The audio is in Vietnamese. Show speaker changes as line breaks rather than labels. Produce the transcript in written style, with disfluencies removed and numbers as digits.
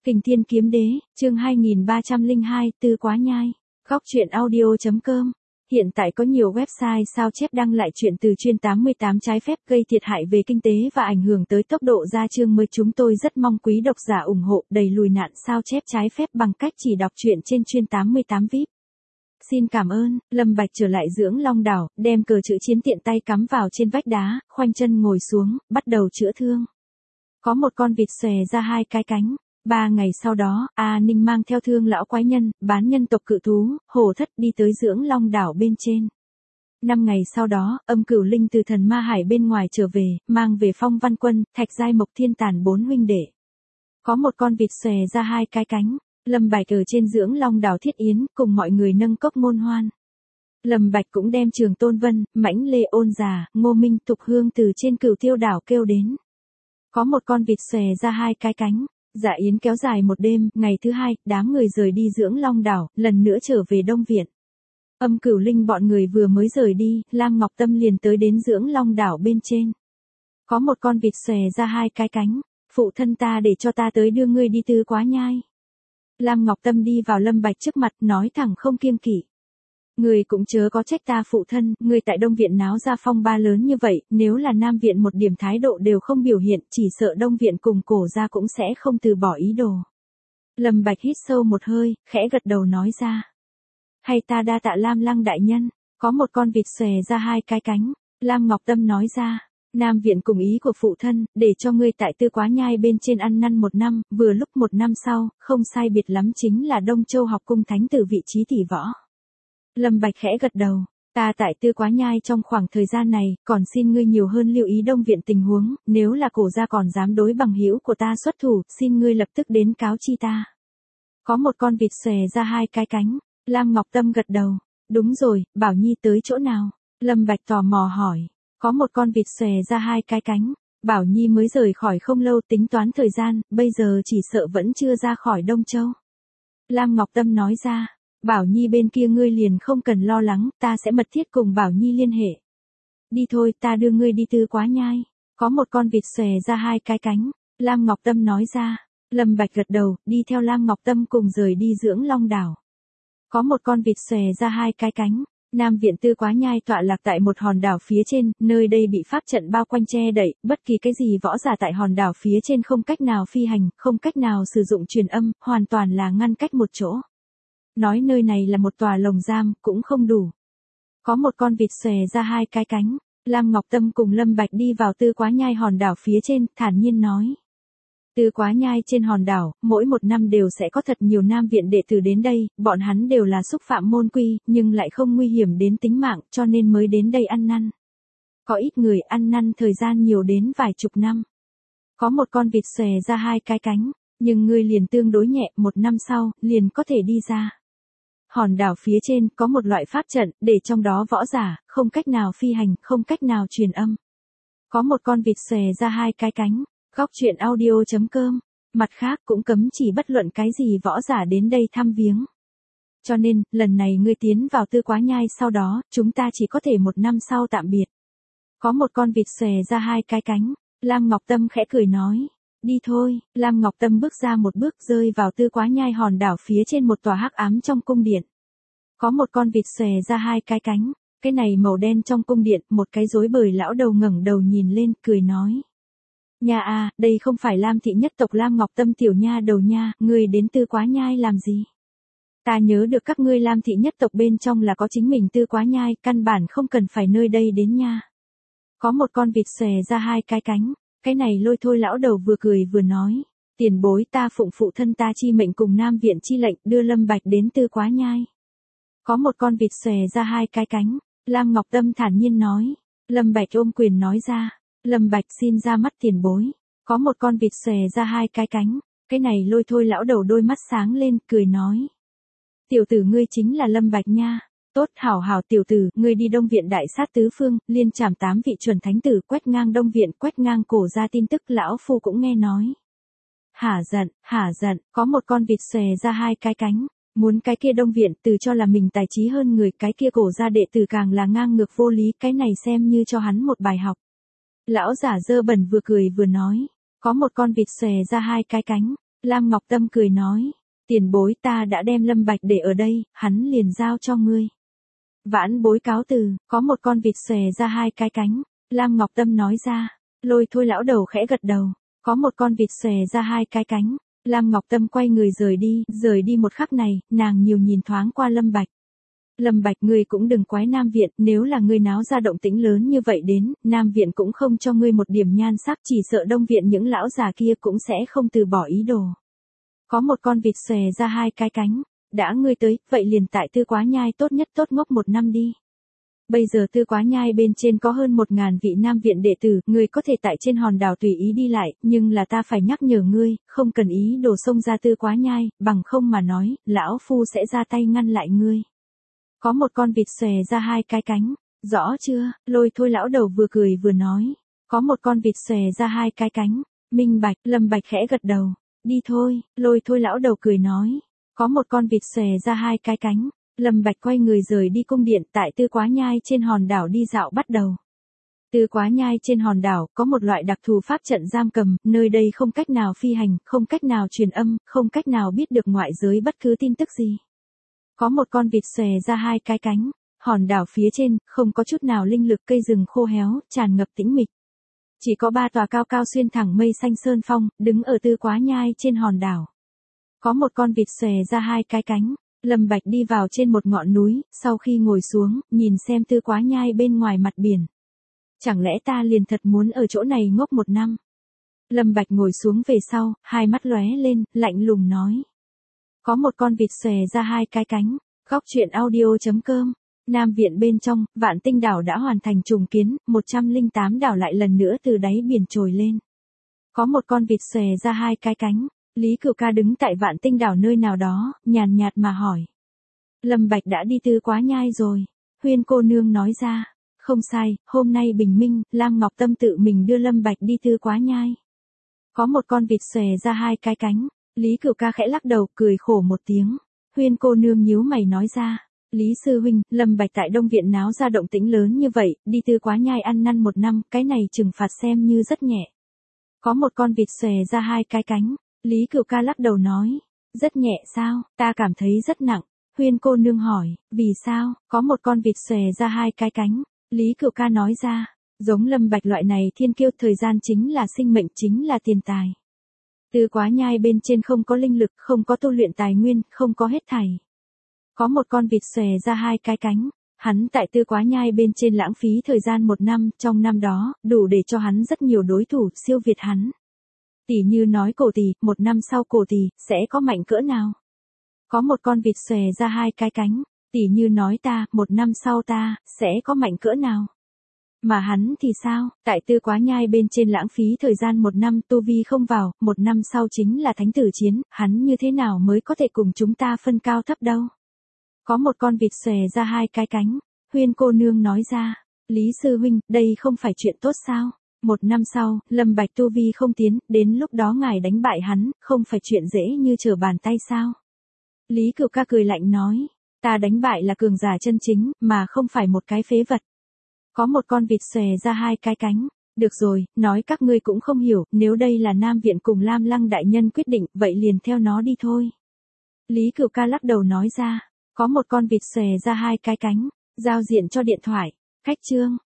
Kình Thiên Kiếm Đế, chương 2302, Tư Quá Nhai. Góc truyện audio.com. Hiện tại có nhiều website sao chép đăng lại chuyện từ chuyên 88 trái phép gây thiệt hại về kinh tế và ảnh hưởng tới tốc độ ra chương mới. Chúng tôi rất mong quý độc giả ủng hộ đẩy lùi nạn sao chép trái phép bằng cách chỉ đọc truyện trên chuyên 88 VIP. Xin cảm ơn. Lâm Bạch trở lại Dưỡng Long đảo, đem cờ chữ chiến tiện tay cắm vào trên vách đá, khoanh chân ngồi xuống, bắt đầu chữa thương. Có một con vịt xòe ra hai cái cánh. 3 ngày sau đó, A Ninh mang theo Thương lão quái nhân, bán nhân tộc cự thú, hổ thất đi tới Dưỡng Long đảo bên trên. 5 ngày sau đó, Âm Cửu Linh từ Thần Ma Hải bên ngoài trở về, mang về Phong Văn Quân, Thạch Giai Mộc Thiên Tàn 4 huynh đệ. Có một con vịt xòe ra hai cái cánh. Lâm Bạch ở trên Dưỡng Long đảo Thiết Yến, cùng mọi người nâng cốc ngôn hoan. Lâm Bạch cũng đem Trường Tôn Vân, Mãnh Lê Ôn Già, Ngô Minh Tục Hương từ trên Cửu Tiêu đảo kêu đến. Có một con vịt xòe ra hai cái cánh. Dạ yến kéo dài một đêm, ngày thứ hai, đám người rời đi Dưỡng Long đảo, lần nữa trở về Đông Viện. Âm Cửu Linh bọn người vừa mới rời đi, Lam Ngọc Tâm liền tới đến Dưỡng Long đảo bên trên. Có một con vịt xòe ra hai cái cánh, phụ thân ta để cho ta tới đưa ngươi đi Tư Quá Nhai. Lam Ngọc Tâm đi vào Lâm Bạch trước mặt, nói thẳng không kiêng kỵ. Ngươi cũng chớ có trách ta phụ thân, ngươi tại Đông Viện náo ra phong ba lớn như vậy, nếu là Nam Viện một điểm thái độ đều không biểu hiện, chỉ sợ Đông Viện cùng Cổ gia cũng sẽ không từ bỏ ý đồ. Lâm Bạch hít sâu một hơi, khẽ gật đầu nói ra. Hay ta đa tạ Lam Lăng đại nhân, có một con vịt xòe ra hai cái cánh, Lam Ngọc Tâm nói ra. Nam Viện cùng ý của phụ thân, để cho ngươi tại Tư Quá Nhai bên trên ăn năn 1 năm, vừa lúc 1 năm sau, không sai biệt lắm chính là Đông Châu học cung thánh tử vị trí tỷ võ. Lâm Bạch khẽ gật đầu, ta tại Tư Quá Nhai trong khoảng thời gian này, còn xin ngươi nhiều hơn lưu ý Đông Viện tình huống, nếu là Cổ gia còn dám đối bằng hữu của ta xuất thủ, xin ngươi lập tức đến cáo chi ta. Có một con vịt xòe ra hai cái cánh, Lam Ngọc Tâm gật đầu, đúng rồi, Bảo Nhi tới chỗ nào? Lâm Bạch tò mò hỏi, có một con vịt xòe ra hai cái cánh, Bảo Nhi mới rời khỏi không lâu, tính toán thời gian, bây giờ chỉ sợ vẫn chưa ra khỏi Đông Châu. Lam Ngọc Tâm nói ra. Bảo Nhi bên kia ngươi liền không cần lo lắng, ta sẽ mật thiết cùng Bảo Nhi liên hệ. Đi thôi, ta đưa ngươi đi Tư Quá Nhai. Có một con vịt xòe ra hai cái cánh, Lam Ngọc Tâm nói ra. Lâm Bạch gật đầu, đi theo Lam Ngọc Tâm cùng rời đi Dưỡng Long đảo. Có một con vịt xòe ra hai cái cánh, Nam Viện Tư Quá Nhai tọa lạc tại một hòn đảo phía trên, nơi đây bị pháp trận bao quanh che đậy, bất kỳ cái gì võ giả tại hòn đảo phía trên không cách nào phi hành, không cách nào sử dụng truyền âm, hoàn toàn là ngăn cách một chỗ. Nói nơi này là một tòa lồng giam, cũng không đủ. Có một con vịt xòe ra hai cái cánh, Lam Ngọc Tâm cùng Lâm Bạch đi vào Tư Quá Nhai hòn đảo phía trên, thản nhiên nói. Tư Quá Nhai trên hòn đảo, mỗi 1 năm đều sẽ có thật nhiều Nam Viện đệ tử đến đây, bọn hắn đều là xúc phạm môn quy, nhưng lại không nguy hiểm đến tính mạng, cho nên mới đến đây ăn năn. Có ít người ăn năn thời gian nhiều đến vài chục năm. Có một con vịt xòe ra hai cái cánh, nhưng ngươi liền tương đối nhẹ, 1 năm sau, liền có thể đi ra. Hòn đảo phía trên có một loại pháp trận, để trong đó võ giả, không cách nào phi hành, không cách nào truyền âm. Có một con vịt xòe ra hai cái cánh, góc truyện audio.com. Mặt khác cũng cấm chỉ bất luận cái gì võ giả đến đây thăm viếng. Cho nên, lần này ngươi tiến vào Tư Quá Nhai sau đó, chúng ta chỉ có thể 1 năm sau tạm biệt. Có một con vịt xòe ra hai cái cánh, Lam Ngọc Tâm khẽ cười nói. Đi thôi, Lam Ngọc Tâm bước ra một bước rơi vào Tư Quá Nhai hòn đảo phía trên một tòa hắc ám trong cung điện. Có một con vịt xòe ra hai cái cánh, cái này màu đen trong cung điện, một cái rối bời lão đầu ngẩng đầu nhìn lên, cười nói. Nha à, đây không phải Lam thị nhất tộc Lam Ngọc Tâm tiểu nha đầu nha, ngươi đến Tư Quá Nhai làm gì? Ta nhớ được các ngươi Lam thị nhất tộc bên trong là có chính mình Tư Quá Nhai, căn bản không cần phải nơi đây đến nha. Có một con vịt xòe ra hai cái cánh. Cái này lôi thôi lão đầu vừa cười vừa nói, tiền bối ta phụng phụ thân ta chi mệnh cùng Nam Viện chi lệnh đưa Lâm Bạch đến Tư Quá Nhai. Có một con vịt xòe ra hai cái cánh, Lam Ngọc Tâm thản nhiên nói, Lâm Bạch ôm quyền nói ra, Lâm Bạch xin ra mắt tiền bối. Có một con vịt xòe ra hai cái cánh, cái này lôi thôi lão đầu đôi mắt sáng lên, cười nói. Tiểu tử ngươi chính là Lâm Bạch nha. Tốt, hảo hảo tiểu tử, ngươi đi Đông Viện đại sát tứ phương, liên trảm 8 vị chuẩn thánh tử, quét ngang Đông Viện, quét ngang Cổ gia, tin tức lão phu cũng nghe nói. Hả giận, có một con vịt xòe ra hai cái cánh, muốn cái kia Đông Viện từ cho là mình tài trí hơn người, cái kia Cổ gia đệ tử càng là ngang ngược vô lý, cái này xem như cho hắn một bài học. Lão giả dơ bẩn vừa cười vừa nói, có một con vịt xòe ra hai cái cánh, Lam Ngọc Tâm cười nói, tiền bối ta đã đem Lâm Bạch để ở đây, hắn liền giao cho ngươi. Vãn bối cáo từ, có một con vịt xòe ra hai cái cánh, Lam Ngọc Tâm nói ra, Lôi Thôi lão đầu khẽ gật đầu, có một con vịt xòe ra hai cái cánh, Lam Ngọc Tâm quay người rời đi một khắc này, nàng nhiều nhìn thoáng qua Lâm Bạch. Lâm Bạch ngươi cũng đừng quái Nam Viện, nếu là ngươi náo ra động tĩnh lớn như vậy đến, Nam Viện cũng không cho ngươi một điểm nhan sắc, chỉ sợ Đông Viện những lão già kia cũng sẽ không từ bỏ ý đồ. Có một con vịt xòe ra hai cái cánh, đã ngươi tới, vậy liền tại Tư Quá Nhai tốt nhất tốt ngốc một năm đi. Bây giờ Tư Quá Nhai bên trên có hơn 1000 vị Nam Viện đệ tử, ngươi có thể tại trên hòn đảo tùy ý đi lại, nhưng là ta phải nhắc nhở ngươi, không cần ý đồ xông ra Tư Quá Nhai, bằng không mà nói, lão phu sẽ ra tay ngăn lại ngươi. Có một con vịt xòe ra hai cái cánh, rõ chưa? Lôi Thôi lão đầu vừa cười vừa nói, có một con vịt xòe ra hai cái cánh, minh bạch. Lâm Bạch khẽ gật đầu, đi thôi. Lôi Thôi lão đầu cười nói, có một con vịt xòe ra hai cái cánh. Lâm Bạch quay người rời đi cung điện, tại Tư Quá Nhai trên hòn đảo đi dạo bắt đầu. Tư Quá Nhai trên hòn đảo có một loại đặc thù pháp trận giam cầm, nơi đây không cách nào phi hành, không cách nào truyền âm, không cách nào biết được ngoại giới bất cứ tin tức gì. Có một con vịt xòe ra hai cái cánh, hòn đảo phía trên, không có chút nào linh lực, cây rừng khô héo, tràn ngập tĩnh mịch. Chỉ có 3 tòa cao cao xuyên thẳng mây xanh sơn phong, đứng ở Tư Quá Nhai trên hòn đảo. Có một con vịt xòe ra hai cái cánh, Lâm Bạch đi vào trên một ngọn núi, sau khi ngồi xuống, nhìn xem Tư Quá Nhai bên ngoài mặt biển. Chẳng lẽ ta liền thật muốn ở chỗ này ngốc một năm? Lâm Bạch ngồi xuống về sau, hai mắt lóe lên, lạnh lùng nói. Có một con vịt xòe ra hai cái cánh, góc truyện audio.com. Nam Viện bên trong, Vạn Tinh đảo đã hoàn thành trùng kiến, 108 đảo lại lần nữa từ đáy biển trồi lên. Có một con vịt xòe ra hai cái cánh, Lý Cửu Ca đứng tại Vạn Tinh đảo nơi nào đó, nhàn nhạt mà hỏi. Lâm Bạch đã đi Tư Quá Nhai rồi, Huyên cô nương nói ra. Không sai, hôm nay bình minh, Lam Ngọc Tâm tự mình đưa Lâm Bạch đi Tư Quá Nhai. Có một con vịt xòe ra hai cái cánh, Lý Cửu Ca khẽ lắc đầu, cười khổ một tiếng. Huyên cô nương nhíu mày nói ra. Lý sư huynh, Lâm Bạch tại Đông Viện náo ra động tĩnh lớn như vậy, đi Tư Quá Nhai ăn năn một năm, cái này trừng phạt xem như rất nhẹ. Có một con vịt xòe ra hai cái cánh, Lý Cửu Ca lắc đầu nói. Rất nhẹ sao, ta cảm thấy rất nặng. Huyên cô nương hỏi, vì sao? Có một con vịt xòe ra hai cái cánh, Lý Cửu Ca nói ra. Giống Lâm Bạch loại này thiên kiêu, thời gian chính là sinh mệnh, chính là tiền tài. Tư Quá Nhai bên trên không có linh lực, không có tu luyện tài nguyên, không có hết thảy. Có một con vịt xòe ra hai cái cánh, hắn tại Tư Quá Nhai bên trên lãng phí thời gian một năm, trong năm đó, đủ để cho hắn rất nhiều đối thủ siêu việt hắn. Tỷ như nói Cổ Tỷ, một năm sau Cổ Tỷ, sẽ có mạnh cỡ nào? Có một con vịt xòe ra hai cái cánh, tỷ như nói ta, một năm sau ta, sẽ có mạnh cỡ nào? Mà hắn thì sao, tại Tư Quá Nhai bên trên lãng phí thời gian một năm, tu vi không vào, một năm sau chính là thánh tử chiến, hắn như thế nào mới có thể cùng chúng ta phân cao thấp đâu? Có một con vịt xòe ra hai cái cánh, Huyên cô nương nói ra. Lý sư huynh, đây không phải chuyện tốt sao? Một năm sau, Lâm Bạch tu vi không tiến, đến lúc đó ngài đánh bại hắn, không phải chuyện dễ như trở bàn tay sao? Lý Cửu Ca cười lạnh nói, ta đánh bại là cường giả chân chính, mà không phải một cái phế vật. Có một con vịt xòe ra hai cái cánh, được rồi, nói các ngươi cũng không hiểu, nếu đây là Nam Viện cùng Lam Lăng đại nhân quyết định, vậy liền theo nó đi thôi. Lý Cửu Ca lắc đầu nói ra, có một con vịt xòe ra hai cái cánh, giao diện cho điện thoại, khách chương.